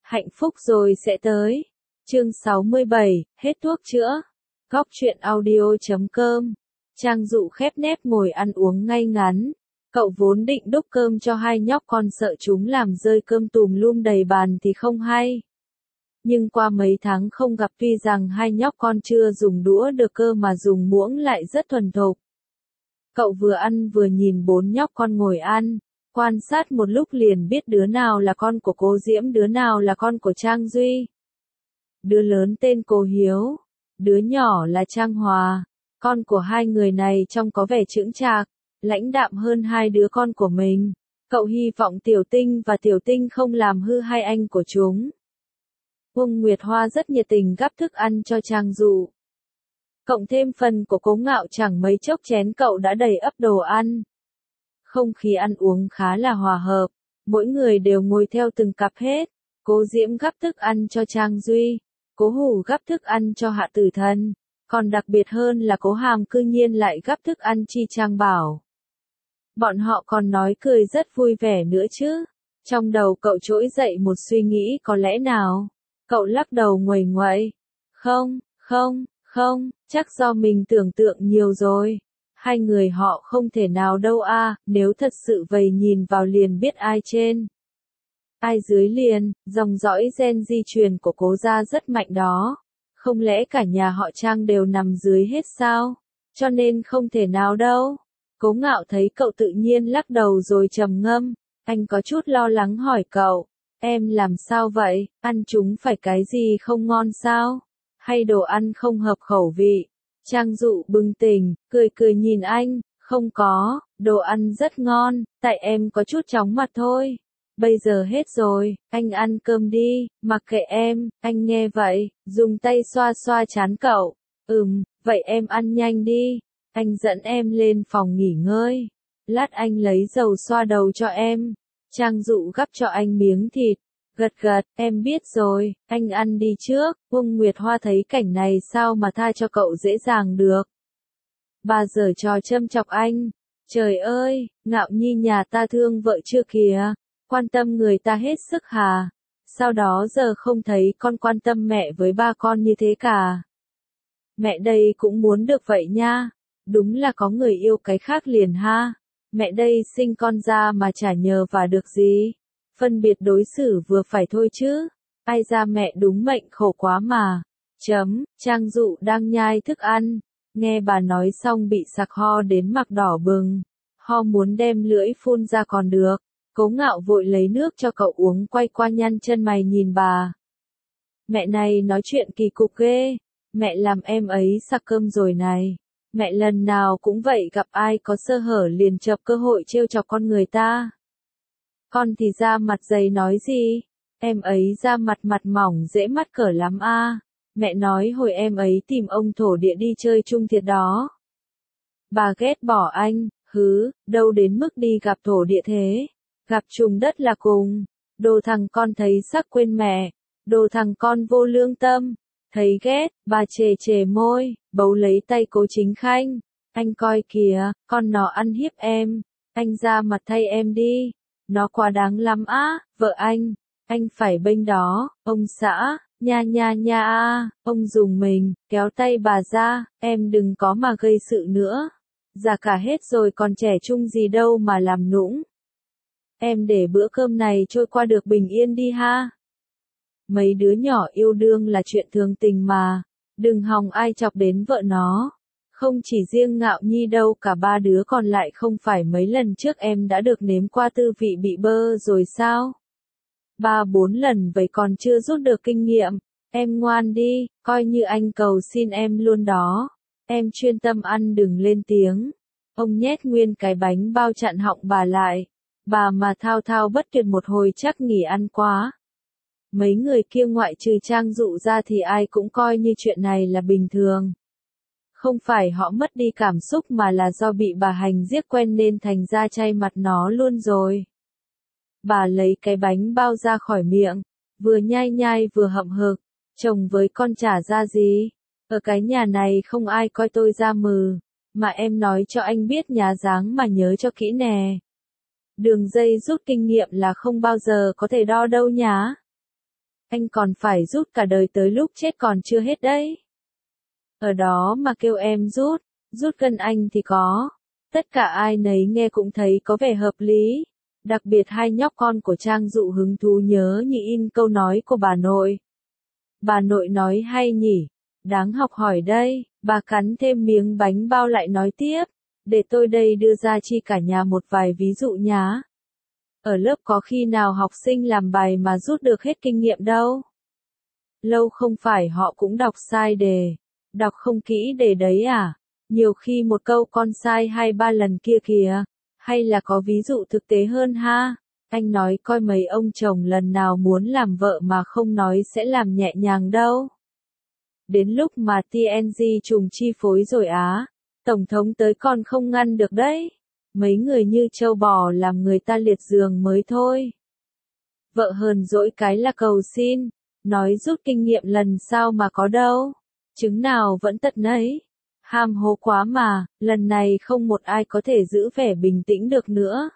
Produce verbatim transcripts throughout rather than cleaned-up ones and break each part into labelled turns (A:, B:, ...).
A: Hạnh phúc rồi sẽ tới. Chương sáu mươi bảy, hết thuốc chữa. Góc truyện audio chấm com. Trang Dụ khép nép ngồi ăn uống ngay ngắn. Cậu vốn định đút cơm cho hai nhóc con sợ chúng làm rơi cơm tùm lum đầy bàn thì không hay. Nhưng qua mấy tháng không gặp tuy rằng hai nhóc con chưa dùng đũa được cơ mà dùng muỗng lại rất thuần thục. Cậu vừa ăn vừa nhìn bốn nhóc con ngồi ăn, quan sát một lúc liền biết đứa nào là con của cô Diễm, đứa nào là con của Trang Duy. Đứa lớn tên cô Hiếu, đứa nhỏ là Trang Hòa. Con của hai người này trông có vẻ chững chạc, lãnh đạm hơn hai đứa con của mình. Cậu hy vọng Tiểu Tinh và Tiểu Tinh không làm hư hai anh của chúng. Uông Nguyệt Hoa rất nhiệt tình gắp thức ăn cho Trang Dụ. Cộng thêm phần của Cố Ngạo, chẳng mấy chốc chén cậu đã đầy ắp đồ ăn. Không khí ăn uống khá là hòa hợp, mỗi người đều ngồi theo từng cặp hết. Cố Diễm gắp thức ăn cho Trang Duy, Cố Hủ gắp thức ăn cho Hạ Tử Thần, còn đặc biệt hơn là Cố Hàm cư nhiên lại gắp thức ăn chi Trang Bảo. Bọn họ còn nói cười rất vui vẻ nữa chứ. Trong đầu cậu trỗi dậy một suy nghĩ, có lẽ nào? Cậu lắc đầu nguầy nguậy. Không, không, không, chắc do mình tưởng tượng nhiều rồi. Hai người họ không thể nào đâu a, à, nếu thật sự vậy nhìn vào liền biết ai trên, ai dưới liền. Dòng dõi gen di truyền của Cố gia rất mạnh đó. Không lẽ cả nhà họ Trang đều nằm dưới hết sao? Cho nên không thể nào đâu. Cố Ngạo thấy cậu tự nhiên lắc đầu rồi trầm ngâm. Anh có chút lo lắng hỏi cậu, em làm sao vậy, ăn chúng phải cái gì không ngon sao? Hay đồ ăn không hợp khẩu vị? Trang Dụ bừng tỉnh, cười cười nhìn anh, không có, đồ ăn rất ngon, tại em có chút chóng mặt thôi. Bây giờ hết rồi, anh ăn cơm đi, mặc kệ em. Anh nghe vậy, dùng tay xoa xoa trán cậu. Ừm, vậy em ăn nhanh đi, anh dẫn em lên phòng nghỉ ngơi. Lát anh lấy dầu xoa đầu cho em. Trang Dụ gắp cho anh miếng thịt, gật gật, em biết rồi, anh ăn đi trước. Uông Nguyệt Hoa thấy cảnh này sao mà tha cho cậu dễ dàng được. Bà giở trò châm chọc anh, trời ơi, Ngạo Nhi nhà ta thương vợ chưa kìa, quan tâm người ta hết sức hà, sau đó giờ không thấy con quan tâm mẹ với ba con như thế cả. Mẹ đây cũng muốn được vậy nha, đúng là có người yêu cái khác liền ha. Mẹ đây sinh con ra mà chả nhờ và được gì, phân biệt đối xử vừa phải thôi chứ. Ai ra mẹ đúng mệnh khổ quá mà. Chấm, Trang Dụ đang nhai thức ăn, nghe bà nói xong bị sặc ho đến mặt đỏ bừng, ho muốn đem lưỡi phun ra còn được. Cố Ngạo vội lấy nước cho cậu uống, quay qua nhăn chân mày nhìn bà. Mẹ này nói chuyện kỳ cục ghê, mẹ làm em ấy sặc cơm rồi này. Mẹ lần nào cũng vậy, gặp ai có sơ hở liền chộp cơ hội trêu chọc con người ta. Con thì da mặt dày nói gì, em ấy da mặt mặt mỏng dễ mắc cỡ lắm a. À. Mẹ nói hồi em ấy tìm ông thổ địa đi chơi chung thiệt đó. Bà ghét bỏ anh, hứ, đâu đến mức đi gặp thổ địa thế. Gặp trùng đất là cùng. Đồ thằng con thấy sắc quên mẹ. Đồ thằng con vô lương tâm. Thấy ghét, bà chề chề môi, bấu lấy tay Cố Chính Khanh. Anh coi kìa, con nó ăn hiếp em. Anh ra mặt thay em đi. Nó quá đáng lắm á, vợ anh. Anh phải bênh đó, ông xã, nha nha nha a. Ông dùng mình, kéo tay bà ra, em đừng có mà gây sự nữa. Già cả hết rồi còn trẻ trung gì đâu mà làm nũng. Em để bữa cơm này trôi qua được bình yên đi ha. Mấy đứa nhỏ yêu đương là chuyện thường tình mà, đừng hòng ai chọc đến vợ nó. Không chỉ riêng Ngạo Nhi đâu, cả ba đứa còn lại không phải mấy lần trước em đã được nếm qua tư vị bị bơ rồi sao? Ba bốn lần vậy còn chưa rút được kinh nghiệm, em ngoan đi, coi như anh cầu xin em luôn đó. Em chuyên tâm ăn đừng lên tiếng. Ông nhét nguyên cái bánh bao chặn họng bà lại, bà mà thao thao bất tuyệt một hồi chắc nghỉ ăn quá. Mấy người kia ngoại trừ Trang Dụ ra thì ai cũng coi như chuyện này là bình thường. Không phải họ mất đi cảm xúc mà là do bị bà hành giết quen nên thành ra chay mặt nó luôn rồi. Bà lấy cái bánh bao ra khỏi miệng, vừa nhai nhai vừa hậm hực, chồng với con chả ra gì. Ở cái nhà này không ai coi tôi ra mừ, mà em nói cho anh biết nhá dáng mà nhớ cho kỹ nè. Đường dây rút kinh nghiệm là không bao giờ có thể đo đâu nhá. anh còn phải rút cả đời tới lúc chết còn chưa hết đấy. Ở đó mà kêu em rút, rút gân anh thì có. Tất cả ai nấy nghe cũng thấy có vẻ hợp lý. Đặc biệt hai nhóc con của Trang Dụ hứng thú nhớ như in câu nói của bà nội. Bà nội nói hay nhỉ, đáng học hỏi đây, bà cắn thêm miếng bánh bao lại nói tiếp, để tôi đây đưa ra chi cả nhà một vài ví dụ nhá. Ở lớp có khi nào học sinh làm bài mà rút được hết kinh nghiệm đâu. Lâu không phải họ cũng đọc sai đề, đọc không kỹ đề đấy à, nhiều khi một câu con sai hai ba lần kia kìa, hay là có ví dụ thực tế hơn ha. Anh nói coi mấy ông chồng lần nào muốn làm vợ mà không nói sẽ làm nhẹ nhàng đâu. Đến lúc mà tê en giê trùng chi phối rồi á, Tổng thống tới còn không ngăn được đấy. Mấy người như trâu bò làm người ta liệt giường mới thôi. Vợ hờn dỗi cái là cầu xin, nói rút kinh nghiệm lần sau mà có đâu. Chứng nào vẫn tật nấy. Ham hố quá mà, lần này không một ai có thể giữ vẻ bình tĩnh được nữa.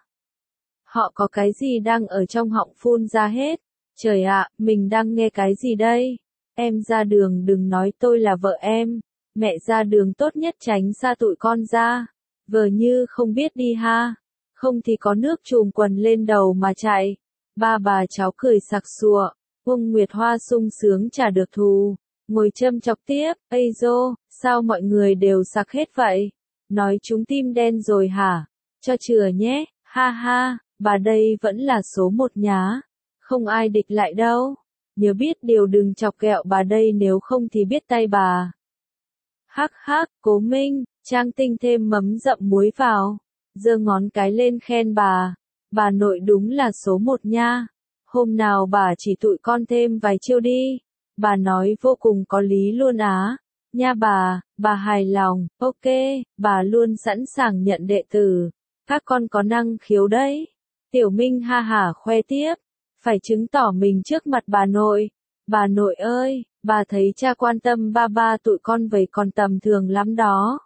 A: Họ có cái gì đang ở trong họng phun ra hết. Trời ạ, mình đang nghe cái gì đây? Em ra đường đừng nói tôi là vợ em. Mẹ ra đường tốt nhất tránh xa tụi con ra. Vờ như không biết đi ha. Không thì có nước trùm quần lên đầu mà chạy. Ba bà cháu cười sặc sụa. Uông Nguyệt Hoa sung sướng trả được thù. Ngồi châm chọc tiếp. Ây dô, sao mọi người đều sặc hết vậy? Nói chúng tim đen rồi hả? Cho chừa nhé, ha ha. Bà đây vẫn là số một nhá. Không ai địch lại đâu. Nhớ biết điều đừng chọc ghẹo bà đây nếu không thì biết tay bà. Hắc hắc, Cố Minh, Trang Tinh thêm mắm dậm muối vào. Giơ ngón cái lên khen bà. Bà nội đúng là số một nha. Hôm nào bà chỉ tụi con thêm vài chiêu đi. Bà nói vô cùng có lý luôn á. Nha bà, bà hài lòng, ok, bà luôn sẵn sàng nhận đệ tử. Các con có năng khiếu đấy. Tiểu Minh ha hả khoe tiếp. Phải chứng tỏ mình trước mặt bà nội. Bà nội ơi, bà thấy cha quan tâm ba ba tụi con vậy còn tầm thường lắm đó.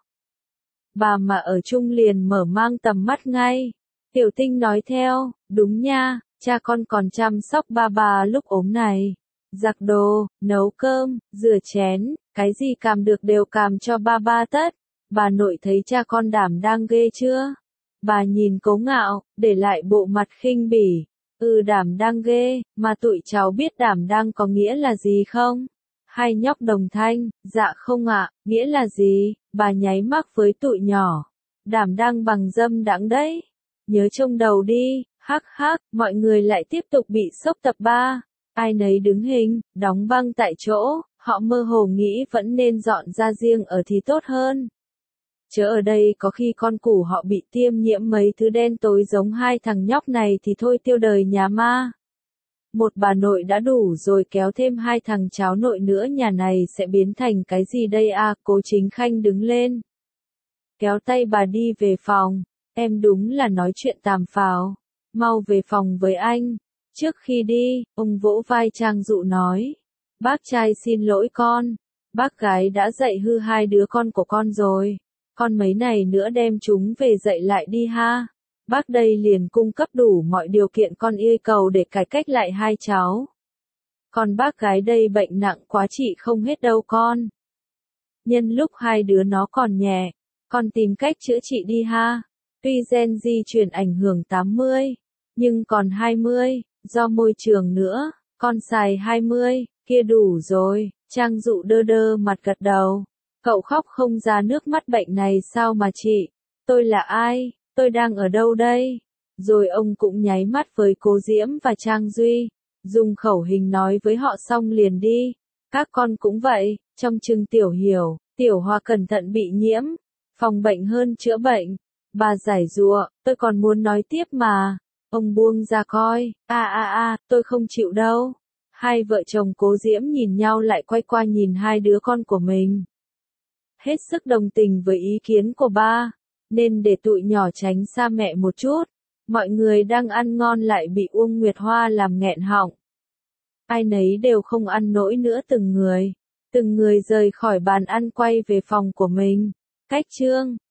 A: Bà mà ở chung liền mở mang tầm mắt ngay. Tiểu Tinh nói theo, đúng nha, cha con còn chăm sóc ba ba lúc ốm này. Giặt đồ, nấu cơm, rửa chén, cái gì làm được đều làm cho ba ba tất. Bà nội thấy cha con đảm đang ghê chưa? Bà nhìn Cố Ngạo, để lại bộ mặt khinh bỉ. Ừ đảm đang ghê, mà tụi cháu biết đảm đang có nghĩa là gì không? Hai nhóc đồng thanh, dạ không ạ, nghĩa là gì? Bà nháy mắt với tụi nhỏ. Đảm đang bằng dâm đãng đấy. Nhớ trông đầu đi, hắc hắc, mọi người lại tiếp tục bị sốc tập ba. Ai nấy đứng hình, đóng băng tại chỗ, họ mơ hồ nghĩ vẫn nên dọn ra riêng ở thì tốt hơn. Chớ ở đây có khi con củ họ bị tiêm nhiễm mấy thứ đen tối giống hai thằng nhóc này thì thôi tiêu đời nhà ma. Một bà nội đã đủ rồi kéo thêm hai thằng cháu nội nữa nhà này sẽ biến thành cái gì đây à? Cố Chính Khanh đứng lên. Kéo tay bà đi về phòng. Em đúng là nói chuyện tàm phào. Mau về phòng với anh. Trước khi đi, ông vỗ vai Trang Dụ nói. Bác trai xin lỗi con. Bác gái đã dạy hư hai đứa con của con rồi. Con mấy này nữa đem chúng về dạy lại đi ha. Bác đây liền cung cấp đủ mọi điều kiện con yêu cầu để cải cách lại hai cháu. Còn bác gái đây bệnh nặng quá trị không hết đâu con. Nhân lúc hai đứa nó còn nhẹ, con tìm cách chữa trị đi ha. Tuy gen di truyền ảnh hưởng tám mươi, nhưng còn hai mươi, do môi trường nữa, con xài hai mươi, kia đủ rồi. Trang Dụ đơ đơ mặt gật đầu. Cậu khóc không ra nước mắt bệnh này sao mà chị? Tôi là ai? Tôi đang ở đâu đây? Rồi ông cũng nháy mắt với Cố Diễm và Trang Duy. Dùng khẩu hình nói với họ xong liền đi. Các con cũng vậy, trong chừng Tiểu Hiểu, Tiểu Hoa cẩn thận bị nhiễm. Phòng bệnh hơn chữa bệnh. Bà giải dụa, tôi còn muốn nói tiếp mà. Ông buông ra coi, a a a, tôi không chịu đâu. Hai vợ chồng Cố Diễm nhìn nhau lại quay qua nhìn hai đứa con của mình. Hết sức đồng tình với ý kiến của ba, nên để tụi nhỏ tránh xa mẹ một chút. Mọi người đang ăn ngon lại bị Uông Nguyệt Hoa làm nghẹn họng. Ai nấy đều không ăn nổi nữa từng người. Từng người rời khỏi bàn ăn quay về phòng của mình. Cách chương